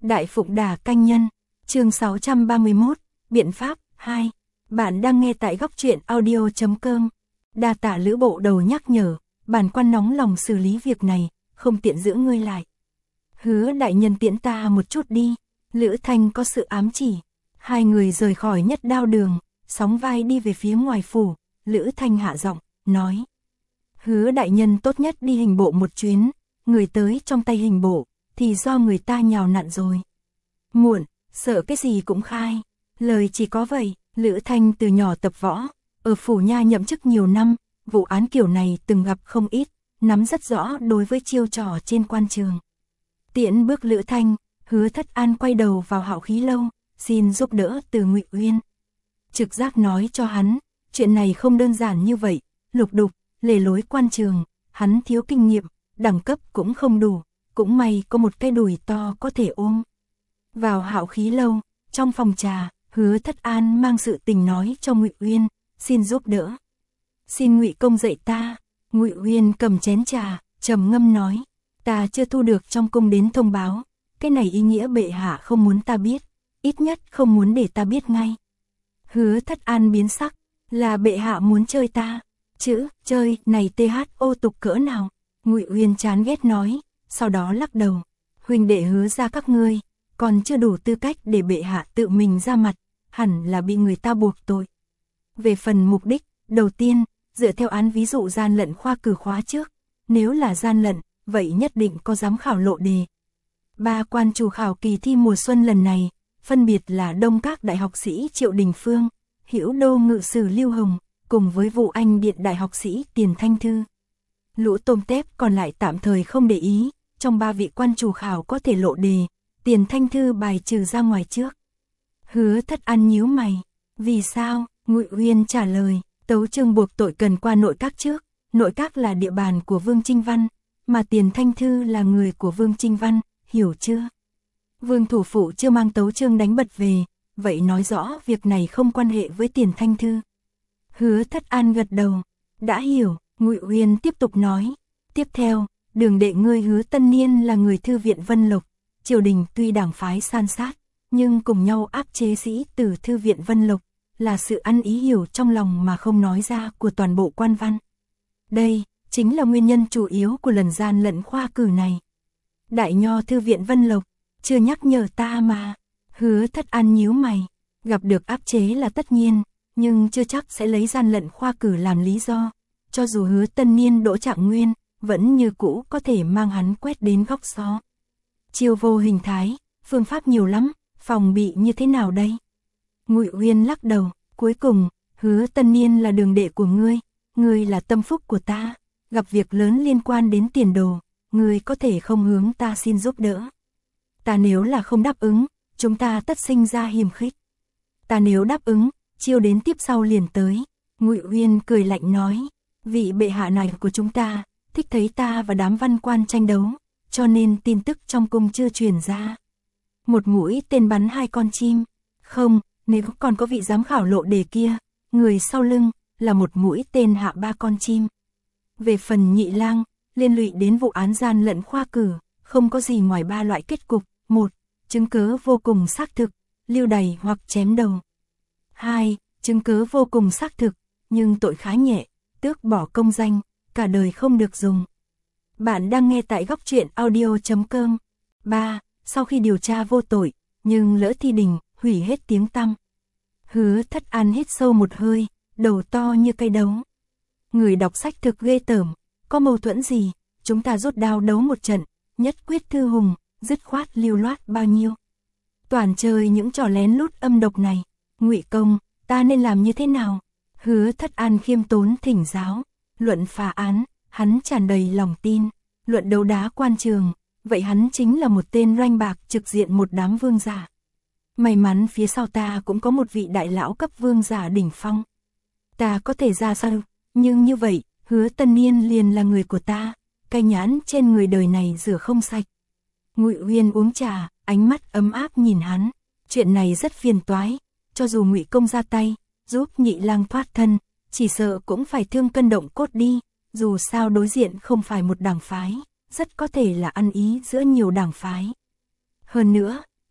Đại Phụng Đà Canh Nhân, chương 631, Biện pháp 2. Bạn đang nghe tại góc truyện audio.com. Đa tạ Lữ Bộ Đầu nhắc nhở, bản quan nóng lòng xử lý việc này, không tiện giữ ngươi lại. Hứa đại nhân tiễn ta một chút đi. Lữ Thanh có sự ám chỉ. Hai người rời khỏi Nhất Đao đường, sóng vai đi về phía ngoài phủ. Lữ Thanh hạ giọng, nói: Hứa đại nhân tốt nhất đi hình bộ một chuyến, người tới trong tay hình bộ, thì do người ta nhào nặn rồi. Muộn, sợ cái gì cũng khai. Lời chỉ có vậy. Lữ Thanh từ nhỏ tập võ, ở phủ nha nhậm chức nhiều năm, vụ án kiểu này từng gặp không ít, nắm rất rõ đối với chiêu trò trên quan trường. Tiễn bước Lữ Thanh, Hứa Thất An quay đầu vào Hạo Khí Lâu, xin giúp đỡ từ Ngụy Uyên. Trực giác nói cho hắn, chuyện này không đơn giản như vậy, lục đục, lề lối quan trường, hắn thiếu kinh nghiệm, đẳng cấp cũng không đủ, cũng may có một cái đùi to có thể ôm. Vào Hạo Khí Lâu, trong phòng trà, Hứa Thất An mang sự tình nói cho Ngụy Uyên, xin giúp đỡ. Xin Ngụy công dạy ta. Ngụy Uyên cầm chén trà, trầm ngâm nói, ta chưa thu được trong cung đến thông báo, cái này ý nghĩa bệ hạ không muốn ta biết, ít nhất không muốn để ta biết ngay. Hứa Thất An biến sắc, là bệ hạ muốn chơi ta. Chữ chơi này THO tục cỡ nào? Ngụy Uyên chán ghét nói, sau đó lắc đầu, huynh đệ Hứa ra các ngươi còn chưa đủ tư cách để bệ hạ tự mình ra mặt, hẳn là bị người ta buộc tội. Về phần mục đích, đầu tiên, dựa theo án ví dụ gian lận khoa cử khóa trước, nếu là gian lận, vậy nhất định có giám khảo lộ đề. 3 quan chủ khảo kỳ thi mùa xuân lần này, phân biệt là Đông Các đại học sĩ Triệu Đình Phương, Hữu Đô ngự sử Lưu Hồng, cùng với Vũ Anh Điện đại học sĩ Tiền Thanh Thư. Lũ tôm tép còn lại tạm thời không để ý, trong 3 vị quan chủ khảo có thể lộ đề, Tiền Thanh Thư bài trừ ra ngoài trước. Hứa Thất An nhíu mày, vì sao? Ngụy Uyên trả lời, tấu chương buộc tội cần qua nội các trước, nội các là địa bàn của Vương Trinh Văn, mà Tiền Thanh Thư là người của Vương Trinh Văn, hiểu chưa? Vương thủ phụ chưa mang tấu chương đánh bật về, vậy nói rõ việc này không quan hệ với Tiền Thanh Thư. Hứa Thất An gật đầu, đã hiểu. Ngụy Uyên tiếp tục nói, tiếp theo, đường đệ ngươi Hứa Tân Niên là người thư viện Vân Lộc, triều đình tuy đảng phái san sát, nhưng cùng nhau áp chế sĩ từ thư viện Vân Lộc, là sự ăn ý hiểu trong lòng mà không nói ra của toàn bộ quan văn. Đây, chính là nguyên nhân chủ yếu của lần gian lận khoa cử này. Đại nho thư viện Vân Lộc, chưa nhắc nhở ta mà. Hứa Thất An nhíu mày, gặp được áp chế là tất nhiên, nhưng chưa chắc sẽ lấy gian lận khoa cử làm lý do. Cho dù Hứa Tân Niên đỗ trạng nguyên, vẫn như cũ có thể mang hắn quét đến góc xó. Chiêu vô hình thái, phương pháp nhiều lắm, phòng bị như thế nào đây? Ngụy Uyên lắc đầu, cuối cùng, Hứa Tân Niên là đường đệ của ngươi là tâm phúc của ta, gặp việc lớn liên quan đến tiền đồ, ngươi có thể không hướng ta xin giúp đỡ. Ta nếu là không đáp ứng, chúng ta tất sinh ra hiềm khích. Ta nếu đáp ứng, chiêu đến tiếp sau liền tới. Ngụy Uyên cười lạnh nói, vị bệ hạ này của chúng ta, thích thấy ta và đám văn quan tranh đấu, cho nên tin tức trong cung chưa truyền ra. Một mũi tên bắn 2 con chim. Không, nếu còn có vị giám khảo lộ đề kia, người sau lưng, là một mũi tên hạ 3 con chim. Về phần Nhị Lang, liên lụy đến vụ án gian lận khoa cử, không có gì ngoài 3 loại kết cục. 1. Chứng cứ vô cùng xác thực, lưu đày hoặc chém đầu. 2. Chứng cứ vô cùng xác thực, nhưng tội khá nhẹ, tước bỏ công danh, cả đời không được dùng. Bạn đang nghe tại góc truyện audio.com. 3. Sau khi điều tra vô tội, nhưng lỡ thi đình, hủy hết tiếng tăm. Hứa Thất An hít sâu một hơi, đầu to như cây đấu. Người đọc sách thực ghê tởm, có mâu thuẫn gì, chúng ta rút đao đấu một trận, nhất quyết thư hùng, dứt khoát lưu loát bao nhiêu. Toàn chơi những trò lén lút âm độc này. Ngụy công, ta nên làm như thế nào? Hứa Thất An khiêm tốn thỉnh giáo. Luận phá án, hắn tràn đầy lòng tin. Luận đấu đá quan trường, vậy hắn chính là một tên roanh bạc trực diện một đám vương giả. May mắn phía sau ta cũng có một vị đại lão cấp vương giả đỉnh phong. Ta có thể ra sao, nhưng như vậy, Hứa Tân Niên liền là người của ta, cái nhãn trên người đời này rửa không sạch. Ngụy Uyên uống trà, ánh mắt ấm áp nhìn hắn, chuyện này rất phiền toái, cho dù Ngụy công ra tay, giúp Nhị Lang thoát thân, chỉ sợ cũng phải thương cân động cốt đi, dù sao đối diện không phải một đảng phái, rất có thể là ăn ý giữa nhiều đảng phái. Hơn nữa,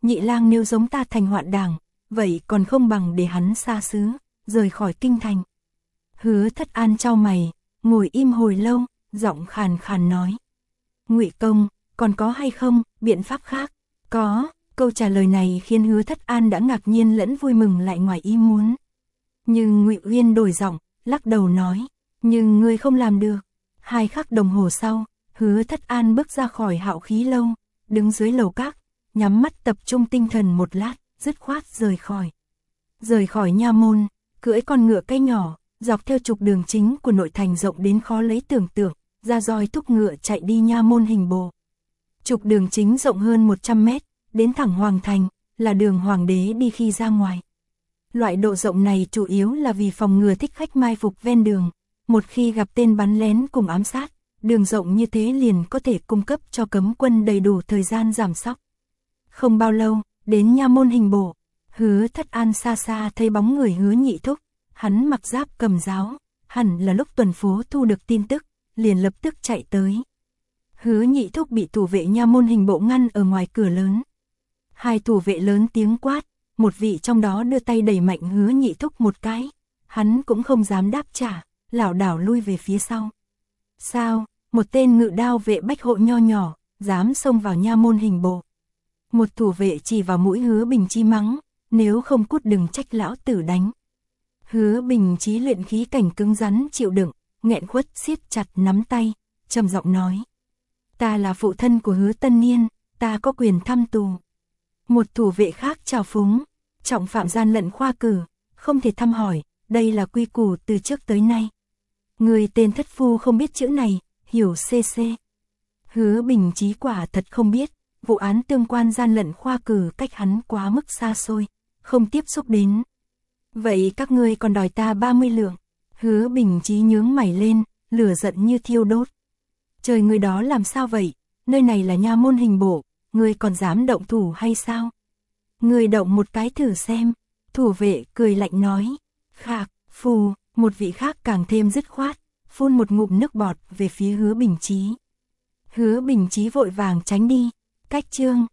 nhị lang nếu giống ta thành hoạn đảng, vậy còn không bằng để hắn xa xứ, rời khỏi kinh thành. Hứa Thất An chau mày, ngồi im hồi lâu, giọng khàn khàn nói. Ngụy công, còn có hay không, biện pháp khác? Có, câu trả lời này khiến Hứa Thất An đã ngạc nhiên lẫn vui mừng lại ngoài ý muốn. Nhưng Ngụy Uyên đổi giọng, lắc đầu nói, nhưng ngươi không làm được. 2 khắc đồng hồ sau, Hứa Thất An bước ra khỏi Hạo Khí lâu, đứng dưới lầu các, nhắm mắt tập trung tinh thần một lát, dứt khoát rời khỏi. Rời khỏi nha môn, cưỡi con ngựa cây nhỏ, dọc theo trục đường chính của nội thành rộng đến khó lấy tưởng tượng, ra roi thúc ngựa chạy đi nha môn Hình Bộ. Trục đường chính rộng hơn 100 mét, đến thẳng Hoàng Thành, là đường Hoàng đế đi khi ra ngoài. Loại độ rộng này chủ yếu là vì phòng ngừa thích khách mai phục ven đường, một khi gặp tên bắn lén cùng ám sát, đường rộng như thế liền có thể cung cấp cho cấm quân đầy đủ thời gian giảm sóc. Không bao lâu, đến nha môn Hình Bộ, Hứa Thất An xa xa thấy bóng người Hứa Nhị Thúc, hắn mặc giáp cầm giáo, hẳn là lúc tuần phố thu được tin tức, liền lập tức chạy tới. Hứa Nhị Thúc bị thủ vệ nha môn Hình Bộ ngăn ở ngoài cửa lớn. 2 thủ vệ lớn tiếng quát, một vị trong đó đưa tay đẩy mạnh Hứa Nhị Thúc một cái, hắn cũng không dám đáp trả, lảo đảo lui về phía sau. Sao, một tên ngự đao vệ bách hộ nho nhỏ, dám xông vào nha môn Hình Bộ. Một thủ vệ chỉ vào mũi Hứa Bình Chi mắng, nếu không cút đừng trách lão tử đánh. Hứa Bình Chí luyện khí cảnh cứng rắn chịu đựng, nghẹn khuất siết chặt nắm tay, trầm giọng nói. Ta là phụ thân của Hứa Tân Niên, ta có quyền thăm tù. Một thủ vệ khác chào phúng, trọng phạm gian lận khoa cử, không thể thăm hỏi, đây là quy củ từ trước tới nay. Người tên thất phu không biết chữ này, hiểu cc. Hứa Bình Chí quả thật không biết, vụ án tương quan gian lận khoa cử cách hắn quá mức xa xôi, không tiếp xúc đến. Vậy các ngươi còn đòi ta 30 lượng. Hứa Bình Chí nhướng mày lên, lửa giận như thiêu đốt. Trời, người đó làm sao vậy? Nơi này là nha môn Hình Bộ, ngươi còn dám động thủ hay sao? Ngươi động một cái thử xem. Thủ vệ cười lạnh nói. Khạc, phù, một vị khác càng thêm dứt khoát, phun một ngụm nước bọt về phía Hứa Bình Chí. Hứa Bình Chí vội vàng tránh đi. Cách chương